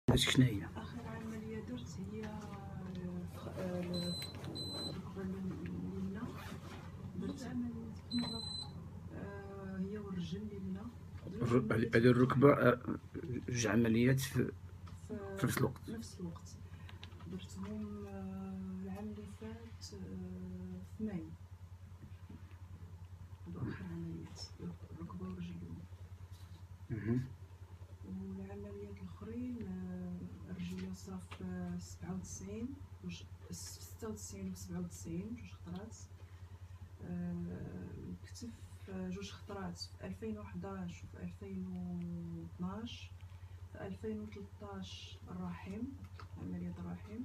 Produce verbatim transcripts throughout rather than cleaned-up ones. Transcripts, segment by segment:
هادشي شنو هي؟ اخر عمليه درت هي الركبه اليمنى. درت عمليه في مره هي والرجل اليمنى. هذه الركبه جوج عمليات في في نفس الوقت نفس الوقت درتهم العام اللي فات في ماي. هادو اخر عمليات الركبه والرجل اليمنى. والعمليات الاخرين الرجليه صرا في سبعة وتسعين جوج ستة وتسعين و سبعة وتسعين جوج خطرات. الكتف جوج خطرات في ألفين وحداش وفي ألفين واثناش. في ألفين وثلاثطاش الرحم، عملية الرحم.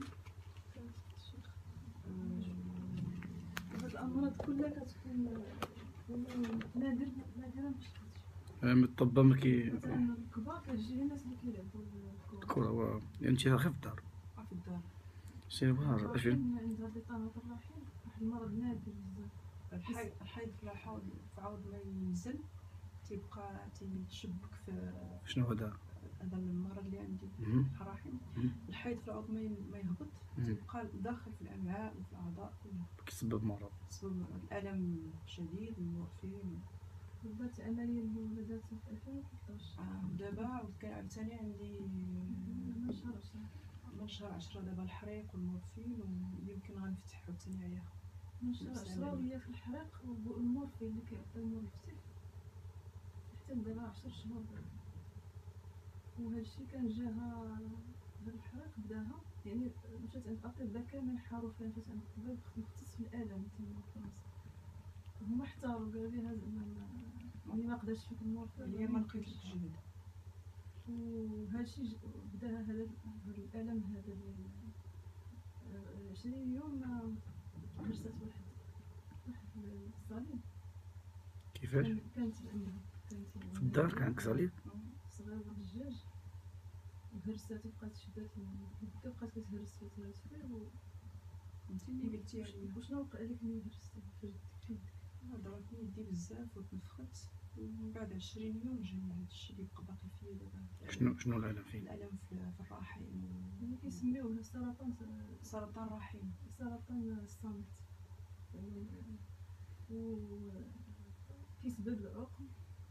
هاد الامراض كلها كتكون نادر نادرا باش مطبه ما كي مثلا الكبار كتجي الناس اللي كيلعبوا الكره و انت غير في الدار في الدار سير بحال فين عندها بطانه الرحم واحد المرض نادر بزاف. الحيض الحيض فلا حاول عاود ما ينزل تيبقى تيشبك في شنو هذا هذا المرض اللي عندي الرحم. الحيض في العظم ما يهبط تيبقى داخل في الامعاء وفي الاعضاء كلها كيسبب مرض كيسبب الالم شديد والمورفين. درت العمليه الاولى درتها في ألفين وثلاثطاش. اه دابا عاود كان عاوتاني عندي من شهر عشرة من شهر عشرة دابا الحريق والمورفين ويمكن غنفتح عاوتاني عليها من شهر عشرة وهي في الحريق والمورفين اللي كيعطيو المورفين حتى دابا عشر شهور. وهادشي كان جاها هاد الحريق بداها يعني مشات عند الاطباء كامل حاروا فيها. مشات عند الطبيب مختص في الالم تما في راسها هما احتاروا قالوا ليها زعما ملي ما قدرش فيك المورفين هي ما لقيتش الجهد. وهادشي بداها هذا هاد الالم هذا ديال عشرين يوم هرست واحد واحد الصليب. كيفاش كانت عندها كانت في الدار كان عندك صليب صغير دجاج وهرسات وبقات شدات المده بقات كتهرس فيه تهرس فيه و انت اللي قلتي عليا وشنو وقع لك ملي هرستي في يدك؟ ضربتني يدي بزاف وتنفخت ومن بعد عشرين يوم جاني هادشي اللي بقى باقي فيا دابا. شنو شنو الالم فين؟ الالم في الرحم يعني كيسميوه سرطان سرطان رحم سرطان الصامت يعني و كيسبب العقم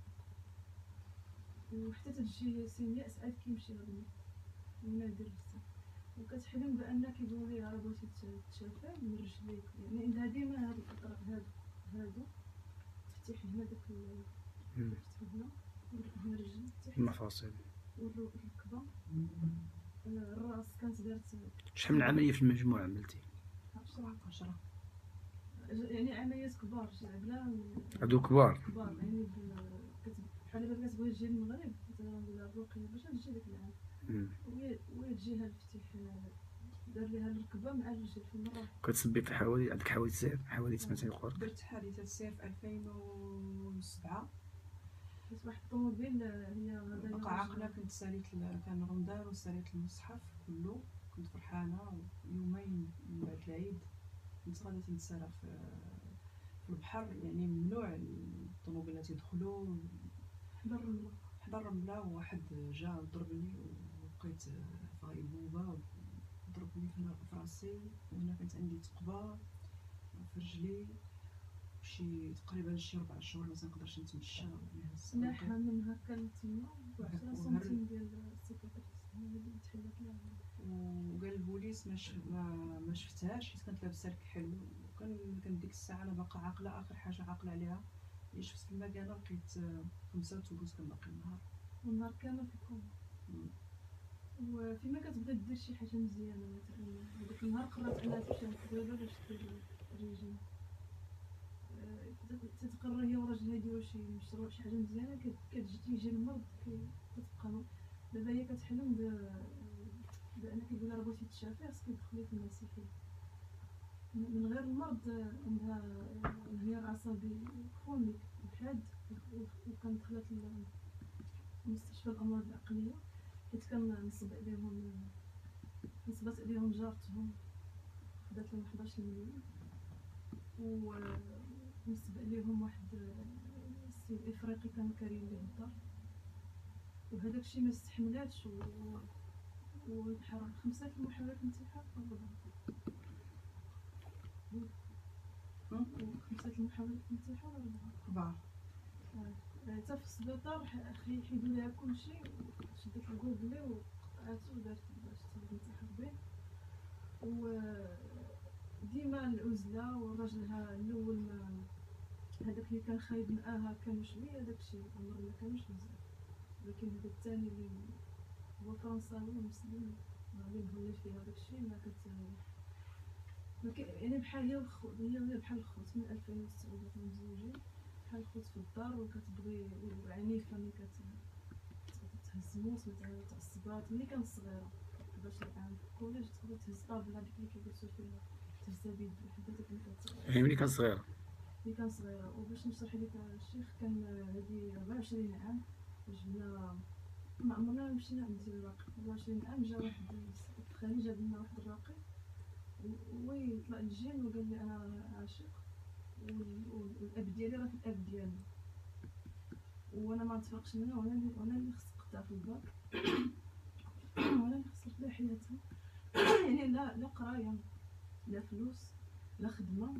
وحتى تجي سينياء ساعات كيمشي هذا ونادر بزاف. وكتحلم بان كيقولوا ليها راه بغيتي تشافى من رجليك يعني عندها ديما هاد الاطراف هادو هادو تفتح هنا داك تفتح هنا هنا الرجل تحت المفاصل والركبه الراس. كانت دارت شحال من عمليه في المجموع عملتي؟ عشرة يعني عمليات كبار بلا هادو كبار كبار يعني بحال دابا كتبغي تجي للمغرب مثلا نقولها الرقيه باش تجي داك العام وهي وهي تجيها الفتح دار ليها الركبه مع الرجل في المره. كتسبي في حوادث عندك حوادث سير حوادث مثلا يقول درت حادثه سير في ألفين وسبعة. درت واحد الطوموبيل هي غدا بقى عاقله كنت ساليت كان رمضان وساليت المصحف كله كنت فرحانه. يومين من بعد العيد كنت غادي نتسارع في في البحر يعني ممنوع الطوموبيلات يدخلوا حدا الرمله حدا الرمله وواحد جا ضربني وبقيت في غيبوبه ضربني هنا في راسي وهنا كانت عندي ثقبه في رجلي شي تقريبا شي ربع شهور ما تنقدرش نتمشى نهز ناحه من هكا لتما وعشرة سنتيم ديال السيكاتريس اللي تحلات لها. وقال البوليس ما ما ما شفتهاش حيت كانت لابسه الكحل وكان كان ديك الساعه انا باقا عاقله. اخر حاجه عاقله عليها اللي شفت في المكانه لقيت خمسة وثلوث كان باقي النهار والنهار كامل في الكوما. وفيما كتبغي دير شي حاجه مزيانه مثلا هذاك النهار قررت انها تمشي للطبيبه باش دير الريجيم تتقرر هي وراجلها يديروا شي مشروع شي حاجه مزيانه كتجي تيجي المرض كتبقى دابا هي كتحلم بان كيقول لها بغيتي تشافي خاصك تدخلي في المسيحيه من غير المرض. عندها انهيار عصبي كرونيك حاد وكانت دخلت لمستشفى الامراض العقليه حيت كان نصب عليهم نصبت عليهم جارتهم خدات لهم حداش مليون ونصب عليهم واحد السيد افريقي كان كارين ليه الدار وهداك الشيء ما استحملاتش والحرام خمسة المحاولات الانتحار الرابعة خمسة المحاولات الانتحار الرابعة أربعة. حتى في السبيطار خي حيدو ليها كلشي شدت الكوبلي وقطعاتو ودارت باش تنتحر به. و ديما العزلة وراجلها الأول ما هذاك اللي كان خايب معاها كانوا شوية داكشي عمر ما كانوش بزاف، ولكن هذا الثاني اللي هو فرنساوي مسلم اللي مهلش فيها داكشي ما كت ما ك... يعني بحال هي الخوت هي بحال الخوت من ألفين وستة ولات متزوجين بحال الخوت في الدار وكتبغي عنيفة ملي كتهز موس مثلا تعصبات ملي كانت صغيرة باش العام في الكوليج تقدر تهز طابلة ديك اللي كيجلسو فيها تهزها بيد وحدة ملي كت يعني ملي كانت صغيرة ملي كان صغيرة. وباش نشرح لك الشيخ كان هادي ربعة وعشرين عام جبنا ما عمرنا مشينا عند الراقي ربعة وعشرين عام جا واحد خالي جاب لنا واحد الراقي ويطلع الجن وقال لي انا عاشق والاب ديالي راه في الاب ديالنا وانا ما نتفرقش منها وانا اللي وانا اللي خص نقطع في الباك وانا اللي خسرت لها حياتها يعني لا لا قرايه لا فلوس لا خدمه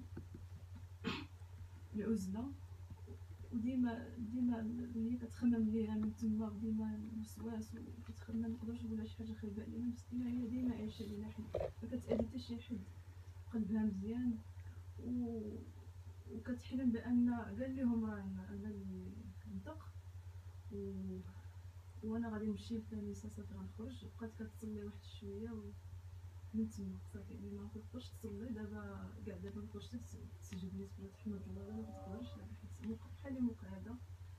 العزله وديما ديما اللي كتخمم ليها من تما ديما الوسواس وكتخمم نقدرش نقولها شي حاجه خايبه علينا مسكينه هي ديما عايشه لينا حنا ما كتأذي حتى شي حد قلبها مزيان و... وكتحلم بان قال لهم راه انا اللي نطق و... وانا غادي نمشي للكنيسه صافي غنخرج بقات كتصلي واحد شويه ومن تما صافي يعني ما تقدرش تصلي دابا كاع دابا ما تقدرش تسجد بالنسبه تحمد الله دابا ما تقدرش بحال اللي مقعده.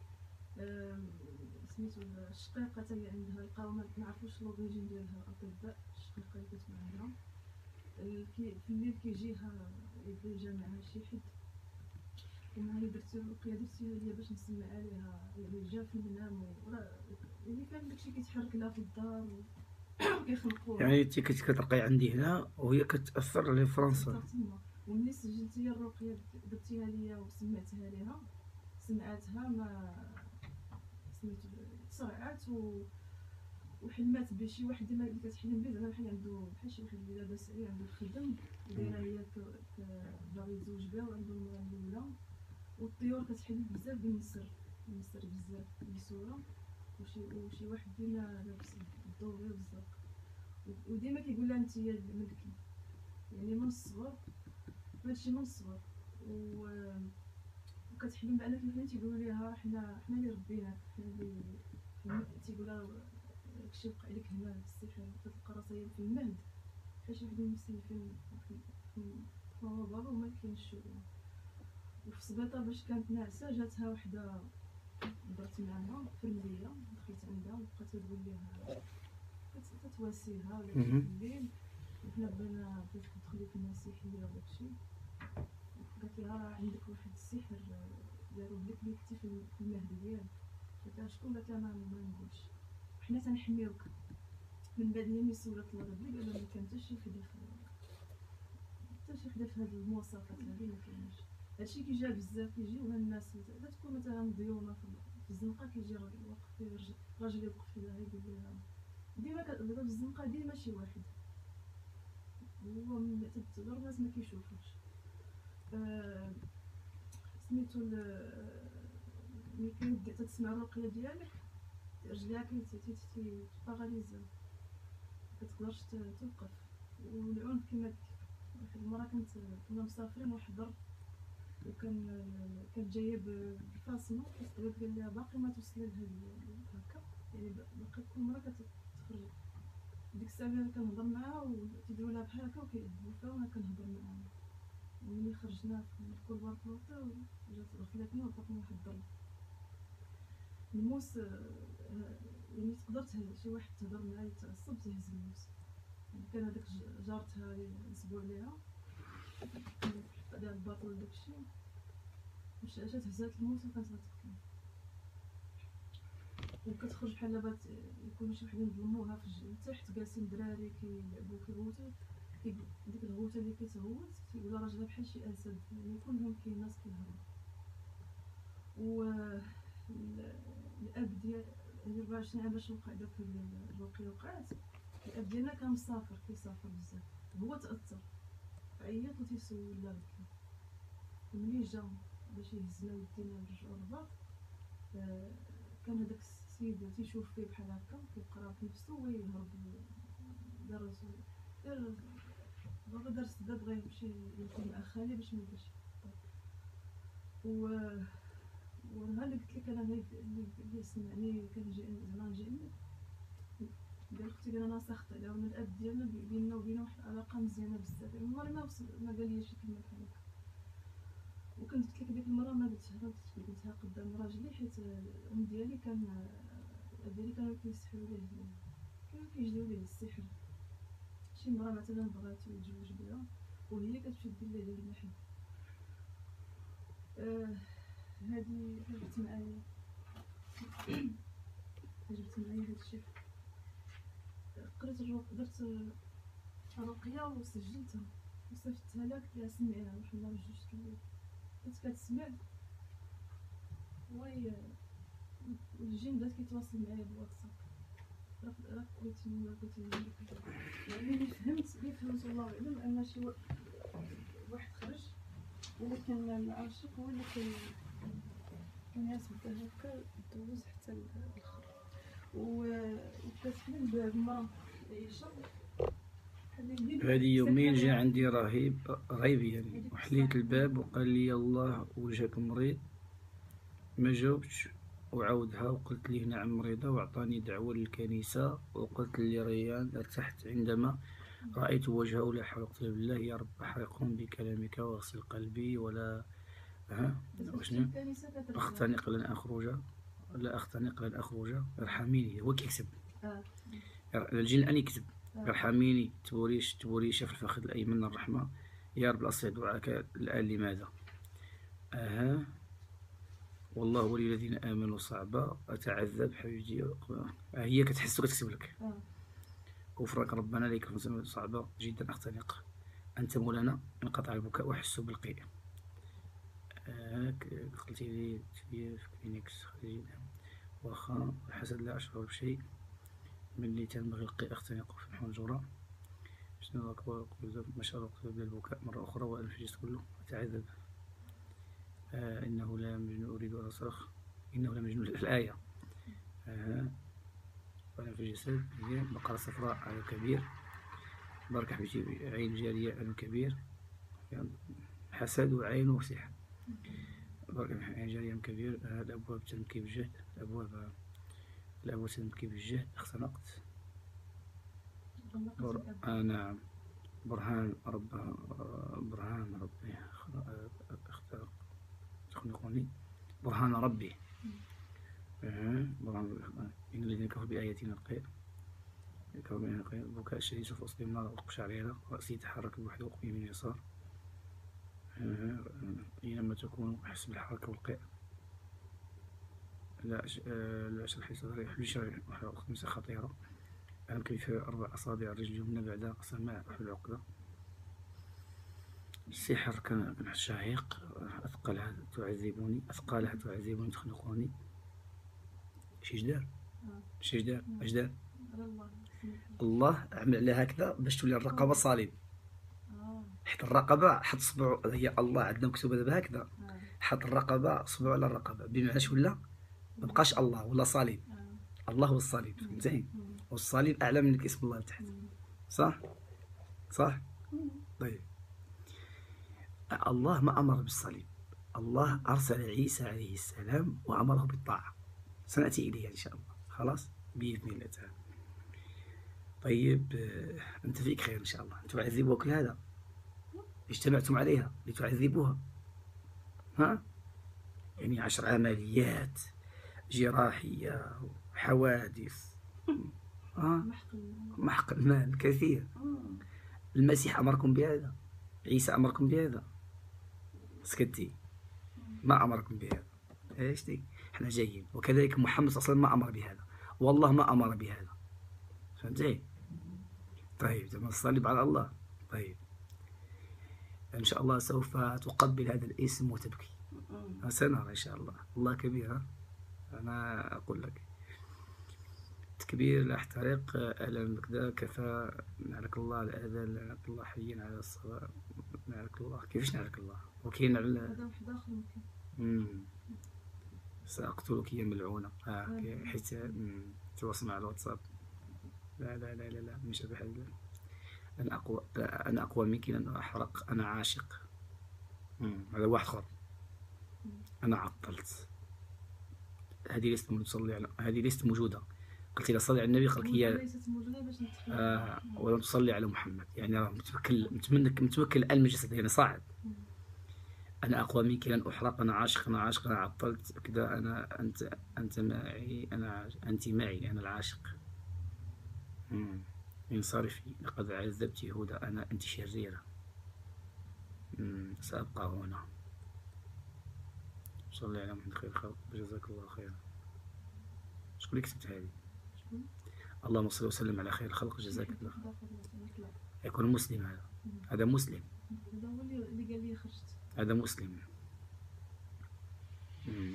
سميتو الشقيقه حتى هي عندها لقاو ما نعرفوش لوريجين ديالها الاطباء الشقيقه اللي كانت معاها في الليل كيجيها يبغي يجي معها شي حد وما هي درتي الرقيه درتيها ليا باش نسمع عليها يعني جا في المنام وراه يعني كان داكشي كيتحرك لها في الدار وكيخنقوها يعني انت كنت كترقي عندي هنا وهي كتاثر لفرنسا وملي سجلتي الرقيه درتيها ليا وسمعتها ليها سمعتها ما سميتو تسرعات و وحلمات بشي واحد ديما اللي كتحلم به زعما بحال عنده بحال شي واحد اللي لاباس عليه عنده الخدم ودايره هي باغي يتزوج بها وعنده المراه الاولى والطيور كتحلم بزاف بالنسر النسر بزاف بصوره وشي وشي واحد ديما لابس الضوء والزرق وديما كيقول لها انت هي ملكي يعني من الصغر هادشي من الصغر و وكتحلم بان الحلم تيقولوا ليها حنا حنا اللي ربيناك حنا اللي تيقولها داكشي وقع لك هنا السحر كتلقى راسها في المهد بحال شي واحد يمثل في في ماما بابا وما كاينش شويه. وفي السبيطار باش كانت ناعسه جاتها وحده هضرت معاها فرمليه دخلت عندها وبقات تقول ليها كتواسيها في الليل وحنا بغينا بغيتك تدخلي في المسيحيه وداكشي قالت لها راه عندك واحد السحر داروه لك ليكتي في المهد ديالك قالت لها شكون قالت لها ما نقولش حنا تنحميوك. من بعد ملي سولت الله ربي قال لها ما كان حتى شي خدا حتى شي خدا في هاد المواصفات هادي ما كاينش هادشي كيجي بزاف كيجيوها الناس لا تكون مثلا ضيونه في الزنقه كيجي واقف فيه راجل يوقف فيها يقول لها ديما كتبدا في الزنقه ديما شي واحد هو من تبتدر الناس ما كيشوفوش. أه سميتو ملي كتبدا تسمع الرقيه ديالك رجليها كيتباراليزا مكتقدرش توقف والعنف كما قلت واحد المره كنت كنا مسافرين وحضر وكان كانت جايه بالفاصمه الطبيب قال لها باقي ما توصلي لهاد هكا يعني باقي كل مره كتخرج ديك الساعه انا كنهضر معاها وتيديروا لها بحال هكا وكيعذبوا فيها وانا كنهضر معاها وملي خرجنا في الكولوار بلوطه جات غفلتني وعطاتني واحد الضرب الموس يعني تقدر شي واحد تهضر معاه يتعصب تهز الموس يعني كان هذاك جارتها نصبوا عليها حط عليها الباطل داكشي مشات هزات الموس وكانت غتقتل وكتخرج بحال لابا يكونوا شي وحدين ظلموها في تحت جالسين دراري كيلعبوا كيغوتوا ديك الغوته اللي كتغوت تيقولها راجلها بحال شي اسد يعني كلهم كاين ناس كيهربوا. و الاب ديال أربعة وعشرين عام باش وقع داك الوقيع وقعت الاب ديالنا كان مسافر كيسافر بزاف، هو تاثر عيط وتيسول لا بكى. وملي جا باش يهزنا ودينا ونرجعو للباط، آه، كان هداك السيد تيشوف فيه بحال هكا كيقرا في نفسو ويهرب. دار دار بابا دار سدا بغا يمشي يكون مع خالي باش ما يبقاش و ونهار اللي قلت لك انا اللي اللي سمعني كان جاي زعما جايني قال اختي قال انا سخط عليها من الاب ديالنا بيننا وبينه واحد العلاقه مزيانه بزاف. عمري ما وصل ما قال لي شي كلمه بحال هكا. وكنت قلت لك ديك المره ما قلتها قلتها قدام راجلي حيت الام ديالي كان الاب ديالي كانوا كيسحروا ليه كانوا كيجديو ليه السحر. شي مرة مثلا بغات يتزوج بها وهي كتمشي دير ليه ديال المحن. آه هادي جبت معايا جبت معايا هادشي. قريت الرق درت الرقية وسجلتها وصيفطتها لها قلت لها سمعيها واش الله بجوج كلمات. كنت كتسمع وي والجين بدا كيتواصل معايا بالواتساب. راك قلتي ولا قلتي يعني اللي فهمت اللي فهمت والله اعلم ان شي واحد خرج ولكن العاشق هو اللي كي الناس بدا هكا دوز حتى الاخر وكتحلم بمرا عيشه. هذه يومين جا عندي رهيب رهيب يعني، وحليت الباب وقال لي الله وجهك مريض. ما جاوبتش وعاودها وقلت ليه نعم مريضة، وعطاني دعوة للكنيسة وقلت لي ريان ارتحت عندما رأيت وجهه. لا حول ولا قوة إلا بالله. يا رب أحرقهم بكلامك واغسل قلبي ولا ها وشنو أختنق لن أخرج لا أختنق لن أخرج. ارحميني. هو كيكتب الجن الآن يكتب ارحميني تبوريش تبوريش في الفخذ الأيمن الرحمة. يا رب أصلح دعاءك الآن. لماذا؟ أها والله ولي الذين آمنوا صعبة أتعذب حبيبتي. هي كتحس وكتكتب لك وفرق ربنا ليك صعبة جدا أختنق. أنت مولانا انقطع البكاء وأحس بالقيء. قلتي لي في كلينكس خلينا واخا الحسد لا أشعر بشيء ملي تنبغي القيء أختنق في الحنجرة. شنو أكبر ما شاء الله قبل البكاء مرة أخرى وأنفجت كله أتعذب. آه إنه لا مجنون أريد أن أصرخ. إنه لا مجنون الآية. آه وأنا في الجسد بقرة صفراء على كبير. بارك حبيبتي عين جارية على كبير. حسد وعين وسحر. بارك عين جارية على كبير. آه الأبواب تنبكي بالجهد. الأبواب الأبواب تنبكي بالجهد. اختنقت. بر... آه نعم برهان رب برهان ربي اختار تخنقوني. برهان ربي. برهان إن الذين كفروا بآياتنا القيل كفروا بآياتنا القيل بكاء شديد في أصل النار والقشعريرة رأسي يتحرك بوحده وقوي من اليسار. أينما تكون أحس بالحركة والقيء. لا لا أشرح صدري حلي خمسة خطيرة. أهم كيف أربع أصابع الرجل اليمنى بعد سماع في العقدة. السحر كان شاهق. أثقلها تعذبوني أثقالها تعذبوني تخنقوني. شي جدار شي جدار اش دار الله عمل عليها هكذا باش تولي الرقبة صليب. حط الرقبة حط صبعو هي الله عندنا مكتوبة دابا هكذا. حط الرقبة صبعو على الرقبة بمعنى اش ولا مبقاش الله ولا صليب. الله هو الصليب فهمتي والصليب أعلى من اسم الله لتحت. صح صح طيب. الله ما أمر بالصليب. الله أرسل عيسى عليه السلام وأمره بالطاعة. سنأتي إليها إن شاء الله خلاص بإذن الله تعالى. طيب أنت فيك خير إن شاء الله. أنتم عذبوها كل هذا اجتمعتم عليها لتعذبوها. ها يعني عشر عمليات جراحية حوادث. ها محق المال كثير. المسيح أمركم بهذا. عيسى أمركم بهذا. سكتي ما أمركم بهذا. ايش دي احنا جايين. وكذلك محمد صلى الله عليه وسلم ما أمر بهذا والله ما أمر بهذا. فهمتي؟ طيب تم الصليب على الله. طيب إن شاء الله سوف تقبل هذا الاسم وتبكي. سنرى إن شاء الله. الله كبير. أنا أقول لك. التكبير لا احترق أهلا بكذا كفى نعلك الله الأذان نعلك الله حيين على الصلاة نعلك الله كيفاش نعلك الله وكاين على هذا واحد آخر ممكن. امم سأقتلك يا ملعونة اه حيت تواصل مع الواتساب لا لا لا لا لا من شبه هذا أنا أقوى أنا أقوى منك لأن أحرق أنا عاشق مم. هذا واحد آخر أنا عطلت هذه ليست تصلي على هذه ليست موجودة قلت لها صلي على النبي قالت لي ليست موجودة باش نتخيل آه ولم تصلي على محمد يعني راه متوكل متمنك متوكل الآن من جسد يعني صاعد أنا أقوى منك لن أحرق أنا عاشق أنا عاشق أنا عطلت كذا أنا أنت أنت معي أنا أنت معي أنا العاشق مم. انصرفي لقد عذبت هدى أنا أنت شريرة مم. سأبقى هنا صلي على محمد خير الخلق جزاك الله خيرا شكون اللي كتبت هذه اللهم صل وسلم على خير الخلق جزاك الله خير يكون مسلم هذا هذا مسلم هذا هو اللي قال لي خرجت هذا مسلم مم.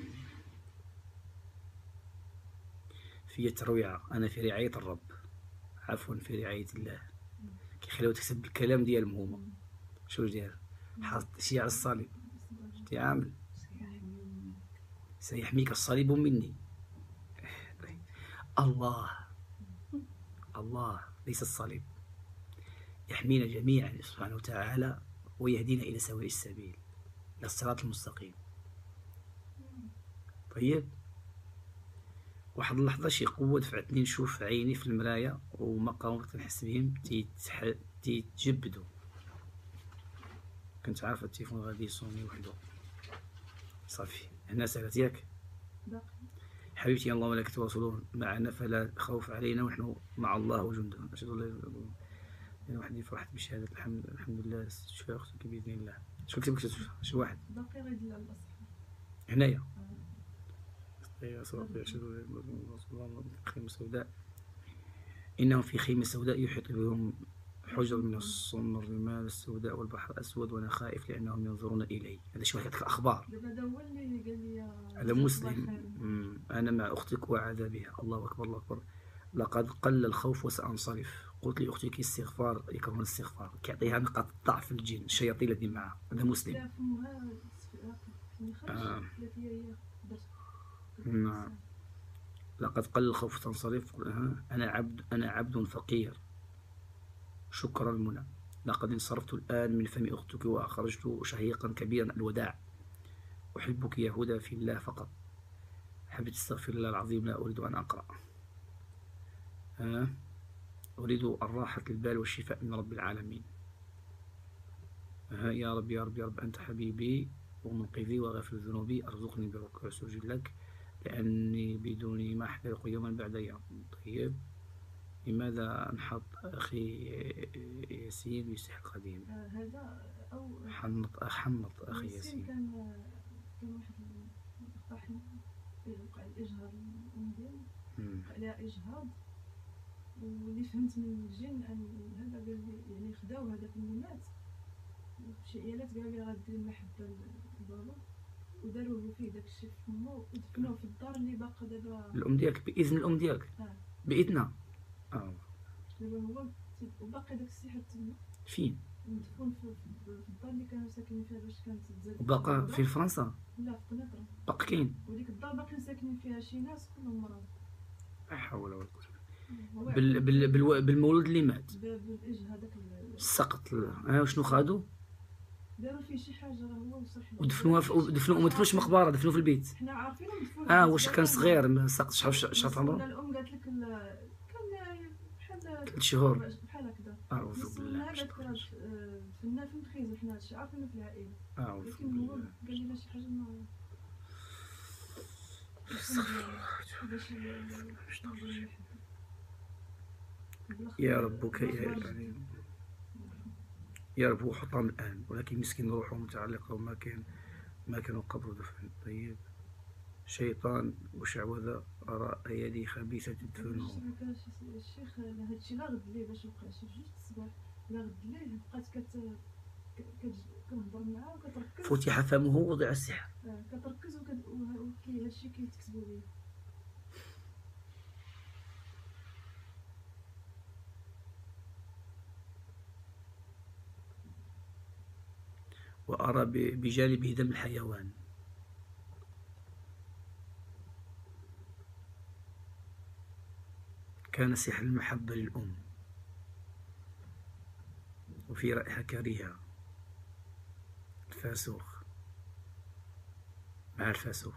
في الترويعة أنا في رعاية الرب عفوا في رعاية الله كيخليو تكتب الكلام ديالهم هما شو داير حاط شي على الصليب شتي عامل سيحميك الصليب مني الله الله ليس الصليب يحمينا جميعا سبحانه وتعالى ويهدينا إلى سواء السبيل إلى الصراط المستقيم. طيب واحد اللحظة شي قوة دفعتني نشوف عيني في المراية ومقاومة تنحس بهم تيتح... تيتجبدوا. كنت عارفة التليفون غادي يصوني وحده صافي. هنا سالت ياك حبيبتي الله ولا تواصلون معنا فلا خوف علينا ونحن مع الله وجنده. أشهد أن لا إله إلا الله. يعني واحد فرحت بشهادة الحمد الحمد لله شفا أختك بإذن الله. شكون كتب لك شي واحد؟ باقي غيدل على الأصحاب هنايا. يا صافي أشهد أن لا إله إلا الله. خيمة سوداء إنهم في خيمة سوداء يحيط بهم حجر من الصن الرمال السوداء والبحر الأسود وأنا خائف لأنهم ينظرون إلي. هذا شو هذيك الأخبار. هذا هو اللي قال لي هذا مسلم. أنا مع أختك وعذابها. الله أكبر الله أكبر. لقد قل الخوف وسأنصرف. قلت لأختك استغفار يكرهون الاستغفار كيعطيها نقاط ضعف الجن الشياطين الذي معها. هذا مسلم. آه. نعم. لقد قل الخوف تنصرف. أنا عبد أنا عبد فقير شكرا المنى. لقد انصرفت الآن من فم أختك وأخرجت شهيقا كبيرا الوداع. أحبك يا هدى في الله فقط. حبيت استغفر الله العظيم لا أريد أن أقرأ. أه؟ أريد الراحة البال والشفاء من رب العالمين. أه يا رب يا رب يا رب أنت حبيبي ومنقذي وغافر ذنوبي أرزقني بركوع والسجود لك لأني بدوني ما أحترق يوما بعد يوم. طيب لماذا أنحط أخي ياسين بسحر قديم؟ هذا أو حنط حنط أخي ياسين. كان كان واحد اقترح وقع الإجهاض ديالو وقع لها إجهاض واللي فهمت من الجن أن هذا قال لي يعني خداو هذاك اللي مات شي عيالات قالوا لي غادير المحبة لبابا وداروا فيه داك الشيء في فمو ودفنوه في الدار اللي باقا دابا. الأم ديالك بإذن الأم ديالك؟ اه بإذنها؟ اه دابا هو وباقي داك السحر تما. فين؟ مدفون في, في الدار اللي كانوا ساكنين فيها باش كانت تزاد. وباقا في فرنسا؟ لا في قنيطرة. باقا كاين؟ وديك الدار باقيين ساكنين فيها شي ناس كلهم مرض. لا حول ولا قوة. بال بال بال بالمولود اللي مات. بالاج هذاك السقط. اه شنو خادو؟ داروا فيه شي حاجه راه هو وصح. ودفنوها في دفنوه ما دفنوش مقبره دفنوه في البيت. حنا عارفينه مدفون. اه واش كان صغير ما سقطش شاف عمره؟ الام قالت لك كان بحال ثلاث شهور بحال هكذا. اعوذ بالله. قالت لك فينا في الخيزه حنا هادشي عارفينه في العائله. اعوذ لكن هو بالله. قال لنا شي حاجه ما يا ربك يا يا رب هو حطام الآن ولكن مسكين روحه متعلقة وما كان ما كانوا قبر دفن. طيب شيطان وشعوذة أرى أيدي خبيثة تدفنه. الشيخ هادشي لا غد ليه باش وقع شي جوج الصباح لا غد ليه بقات كت كنهضر معاه وكتركز فتح فمه ووضع السحر. كتركز وكي هادشي كيتكتبوا ليه. وأرى ب- بجانبه دم الحيوان. كان سحر المحبة للأم، وفي رائحة كريهة. الفاسوخ مع الفاسوخ.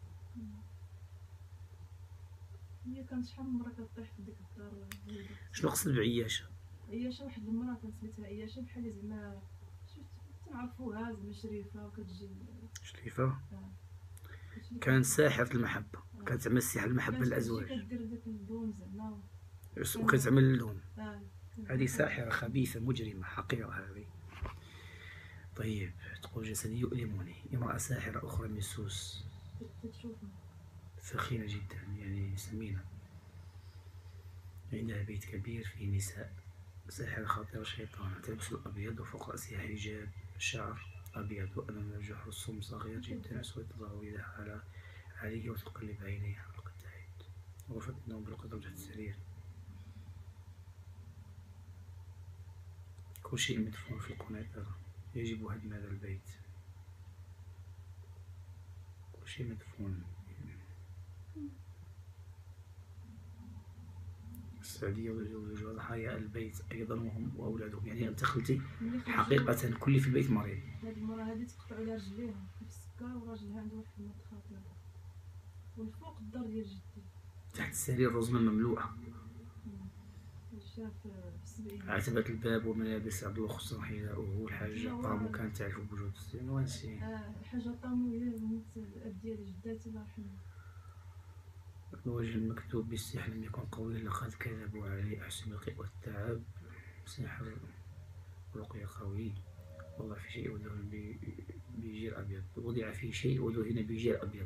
هي كانت شحال من مرة كطيح في ديك الدار زويدة. شنو قصد بعياشة؟ عياشة، واحد المرة كانت سميتها عياشة، بحال زعما شفت تنعرفوها زعما شريفة وكتجي. شريفة آه. كتجي كانت ساحرة المحبة، كانت تعمل سحر المحبة كانت للأزواج كتجي كدير داك اللون زعما. وكتعمل اللون. اه هذه ساحرة خبيثة مجرمة حقيرة هذه. طيب تقول جسدي يؤلمني. امرأة ساحرة أخرى من سوس، تشوفها ثخينة جدا يعني سمينة، عندها بيت كبير فيه نساء. ساحرة خطيرة شيطانة، تلبس الأبيض وفوق رأسها حجاب شعر أبيض، وأمام الجحر الصم صغير جدا أسود، تضع يدها على عليه وتقلب عينيها. لقد تعبت. غرفة النوم بالقدم تحت السرير، كل شيء مدفون في القنيطرة. يجب هدم هذا البيت، كل شيء مدفون. السعودية وزوج ضحايا البيت أيضا وهم وأولادهم. يعني أنت قلتي حقيقة كل في البيت مريض. هاد المرة هادي تقطعوا لها رجليها في السكر، وراجلها عنده واحد المرض خطير، والفوق الدار ديال جدي تحت السرير رزمة مملوءة. شاف في السبعين. عتبة الباب وملابس عبد الله خصوصا حذاؤه. الحاجة قاموا كانت تعرف بوجود السين وانسي. اه الحاجة طامو هي موت الأب ديال جداتي الله يرحمها. الوجه المكتوب بالسحر لم يكن قويا، لقد كذبوا عليه. أحسن القيء والتعب. سحر رقية قوي. وضع في شيء ودهن بجير أبيض، وضع في شيء ودهن بجير أبيض.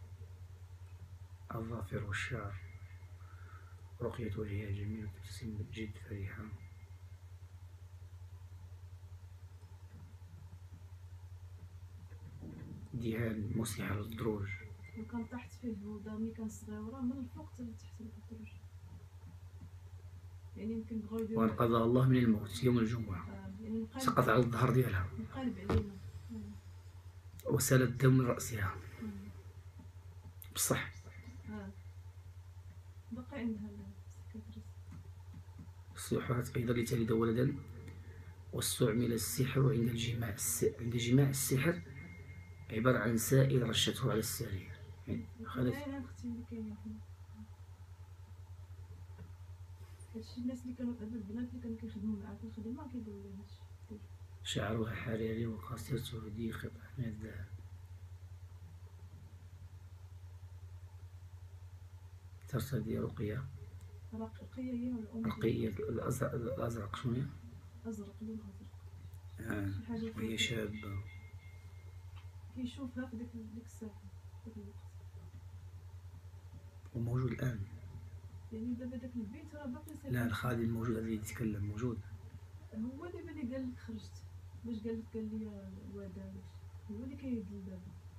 الظافر والشعر. رقية وجهها جميل وتبتسم جد فرحة. دهان مسح للدروج. وكان طاحت فيه البوضة ملي كان صغيرة من الفوق حتى لتحت الدروج، يعني يمكن بغاو يديرو. وانقذها الله من الموت يوم الجمعة. آه يعني نقلب سقط على الظهر ديالها نقلب علينا. وسال الدم من رأسها. مم. بصح اه باقي عندها السكاتريس. صححت أيضا لتلد ولدا. واستعمل السحر عند الجماع. الس... عند جماع السحر عبارة عن سائل رشته على السرير. يعني خلت انا اختي اللي كاينين حنا هادشي. الناس اللي كانوا البنات اللي كانوا كيخدموا معاها في الخدمة كيقولوا لي هادشي. شعرها حريري وقصيرته ذي قطع من الذهب. ترتدي رقية. رقية هي ولا أم؟ رقية الأزرق. الأزرق شنو هي؟ أزرق، لون أزرق. آه. شي حاجة وهي شابة. كيشوفها في ديك ديك الساعة ديك الوقت. وموجود الآن. يعني دابا داك البيت راه باقي ساكن. لا الخادم موجود الذي يتكلم موجود. هو دابا اللي قال لك خرجت، باش قال لك قال لي الواد هو اللي كيهد الباب.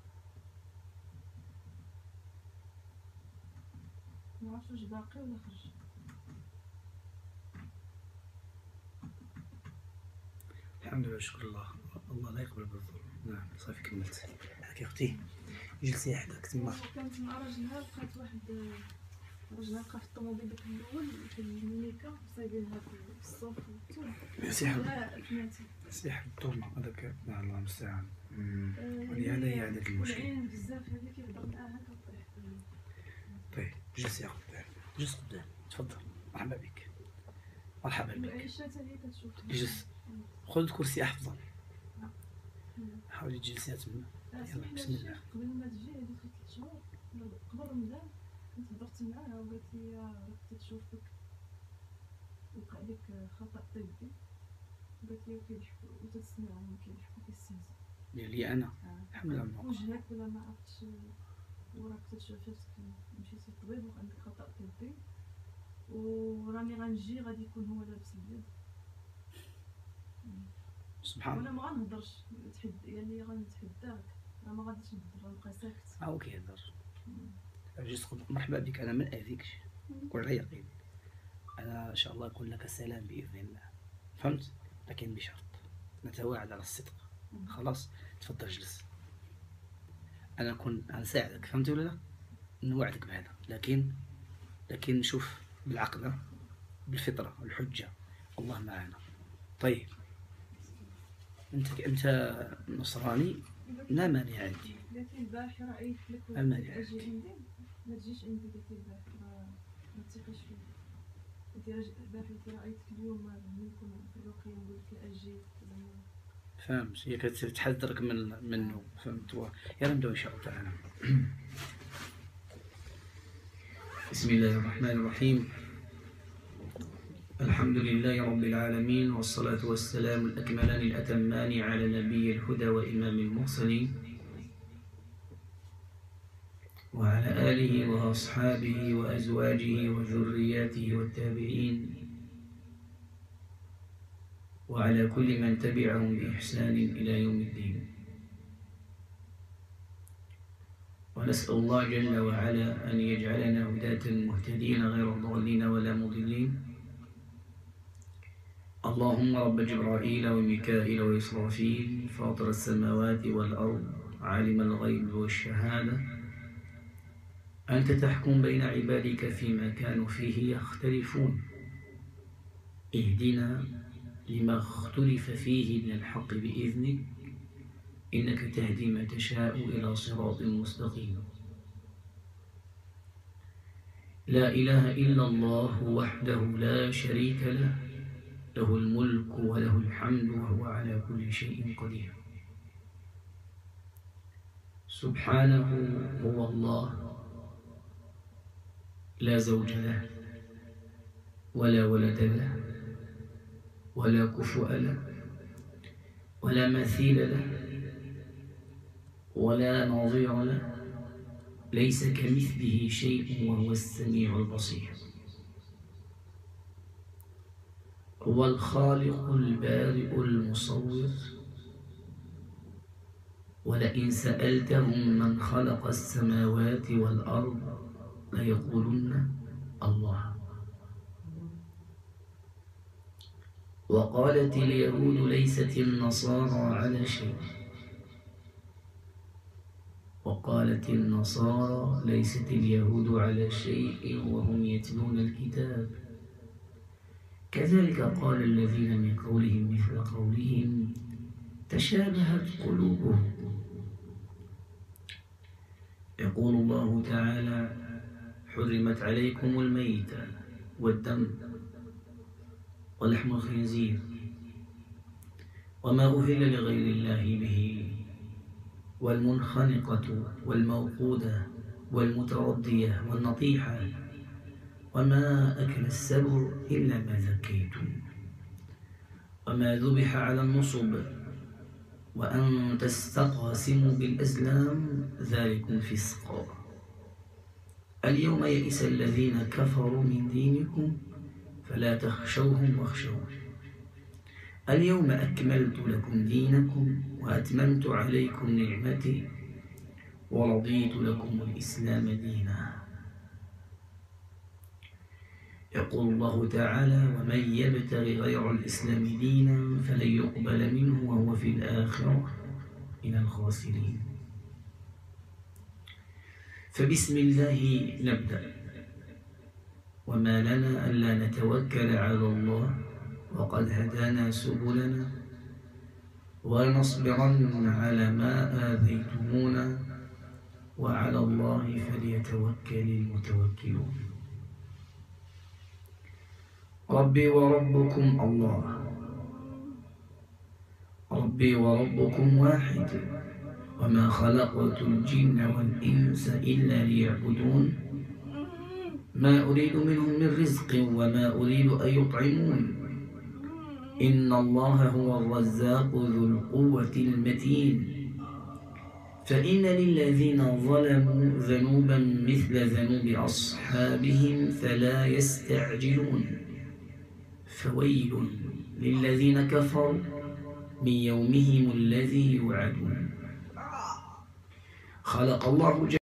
ما عرفتش واش باقي ولا خرج. الحمد لله شكر الله. الله لا يقبل بالظلم. نعم صافي كملت. هاك يا اختي جلسي حداك تما. كانت مع راجلها لقات واحد راجلها لقى في الطوموبيل داك الاول في الميكا صايبينها في الصوف والثوم. سحر ثلاثة سحر الطومة هذاك. الله المستعان. ولهذا هي عندك المشكل. العين بزاف هذه كيهضر معاها كطيح. طيب جلس يا قدام، جلس قدام. تفضل مرحبا بك. مرحبا بك. عائشة حتى هي كتشوف. جلس. خذ كرسي أفضل. حاولي تجلسي تما. يلا بسم الله. قبل ما تجي هذيك ثلاث شهور قبل رمضان كنت هضرت معاها وقالت لي راك تتشوفك وقع لك خطأ طبي. قالت لي كيضحكوا وتسمعهم كيضحكوا كيستهزئوا. لي أنا آه. الحمد لله الموقف. وجهك ولا ما عرفتش وراك تتشوف مشيتي للطبيب وعندك خطأ طبي وراني غنجي غادي يكون هو لابس البيض. سبحان وانا الله. ما غنهضرش تحد يعني غنتحداك انا ما غاديش نهضر غنبقى ساكت. ها هو كيهضر. جلس قدام. مرحبا بك. أنا ما نأذيكش كل على يقين. أنا إن شاء الله يكون لك سلام بإذن الله. فهمت؟ لكن بشرط نتواعد على الصدق. خلاص تفضل جلس، انا كنت غنساعدك، فهمتي ولا لا؟ نوعدك بهذا، لكن لكن شوف بالعقل بالفطره والحجه، الله معنا. طيب انت انت نصراني، لا مانع عندي. قلتي البارحه رأيت لك لا مانع اجي عندي. عندي، ما تجيش عندي. قلتي البارحه ما ما تثقيش فيا. قلتي البارحه رأيتك اليوم منكم في الرقيه، نقول لك اجي. فهمت، هي كتحذرك من منه، فهمت. يلا نبداو ان شاء الله تعالى. بسم الله الرحمن الرحيم. الحمد لله رب العالمين، والصلاة والسلام الأكملان الأتمان على نبي الهدى وإمام المرسلين، وعلى آله وأصحابه وأزواجه وذرياته والتابعين، وعلى كل من تبعهم بإحسان إلى يوم الدين. ونسأل الله جل وعلا أن يجعلنا هداة مهتدين غير ضالين ولا مضلين. اللهم رب جبرائيل وميكائيل وإسرافيل، فاطر السماوات والأرض، عالم الغيب والشهادة، أنت تحكم بين عبادك فيما كانوا فيه يختلفون، اهدنا لما اختلف فيه من الحق بإذنك، إنك تهدي من تشاء إلى صراط مستقيم. لا إله إلا الله وحده لا شريك له، له الملك وله الحمد وهو على كل شيء قدير. سبحانه هو الله، لا زوج له ولا ولد له ولا كفؤ له ولا مثيل له ولا نظير له، ليس كمثله شيء وهو السميع البصير. هو الخالق البارئ المصور، ولئن سألتهم من خلق السماوات والأرض ليقولن الله. وقالت اليهود ليست النصارى على شيء، وقالت النصارى ليست اليهود على شيء وهم يتلون الكتاب، كذلك قال الذين من قولهم مثل قولهم تشابهت قلوبهم. يقول الله تعالى: حرمت عليكم الميتة والدم ولحم الخنزير وما أهل لغير الله به، والمنخنقة والموقودة والمتردية والنطيحة، وما أكل السبع إلا ما ذكيتم، وما ذبح على النصب، وأن تستقسموا بالأزلام، ذلكم فسق. اليوم يئس الذين كفروا من دينكم فلا تخشوهم واخشون. اليوم أكملت لكم دينكم وأتممت عليكم نعمتي ورضيت لكم الإسلام دينا. يقول الله تعالى: ومن يبتغي غير الإسلام دينا فلن يقبل منه وهو في الآخرة من الخاسرين. فبسم الله نبدأ. وما لنا ألا نتوكل على الله وقد هدانا سبلنا ولنصبرن على ما آذيتمونا وعلى الله فليتوكل المتوكلون. ربي وربكم الله، ربي وربكم واحد، وما خلقت الجن والإنس إلا ليعبدون، ما أريد منهم من رزق وما أريد أن يطعمون، إن الله هو الرزاق ذو القوة المتين. فإن للذين ظلموا ذنوبا مثل ذنوب أصحابهم فلا يستعجلون، فويل للذين كفروا من يومهم الذي يوعدون. خلق الله